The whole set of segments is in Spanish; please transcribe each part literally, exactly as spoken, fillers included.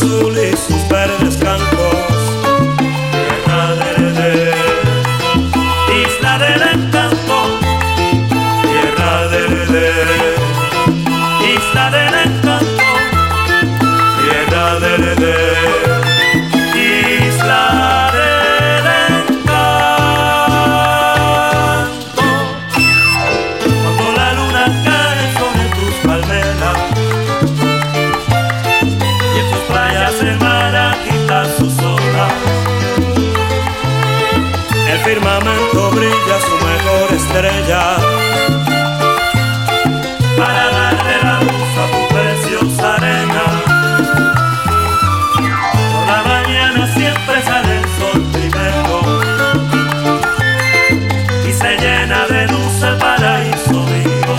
azul y sus verdes campos. Tierra verde, isla del encanto. Tierra verde, isla del encanto. Tierra verde, isla del encanto. Cuando la luna cae sobre tus palmeras y en tus playas el mar agita sus olas, el firmamento brilla su mejor estrella para darle la luz a tu preciosa arena. Por la mañana siempre sale el sol primero y se llena de luz el paraíso vivo.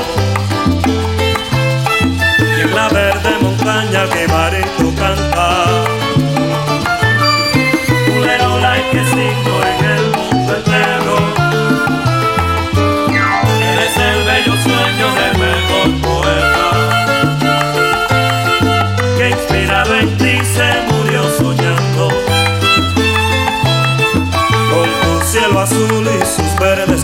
Y en la verde montaña el jibarito canta Ulerola y que signo en el mundo entero. Eres el bello sueño del mejor poeta que inspirado en ti se murió soñando con tu cielo azul y sus verdes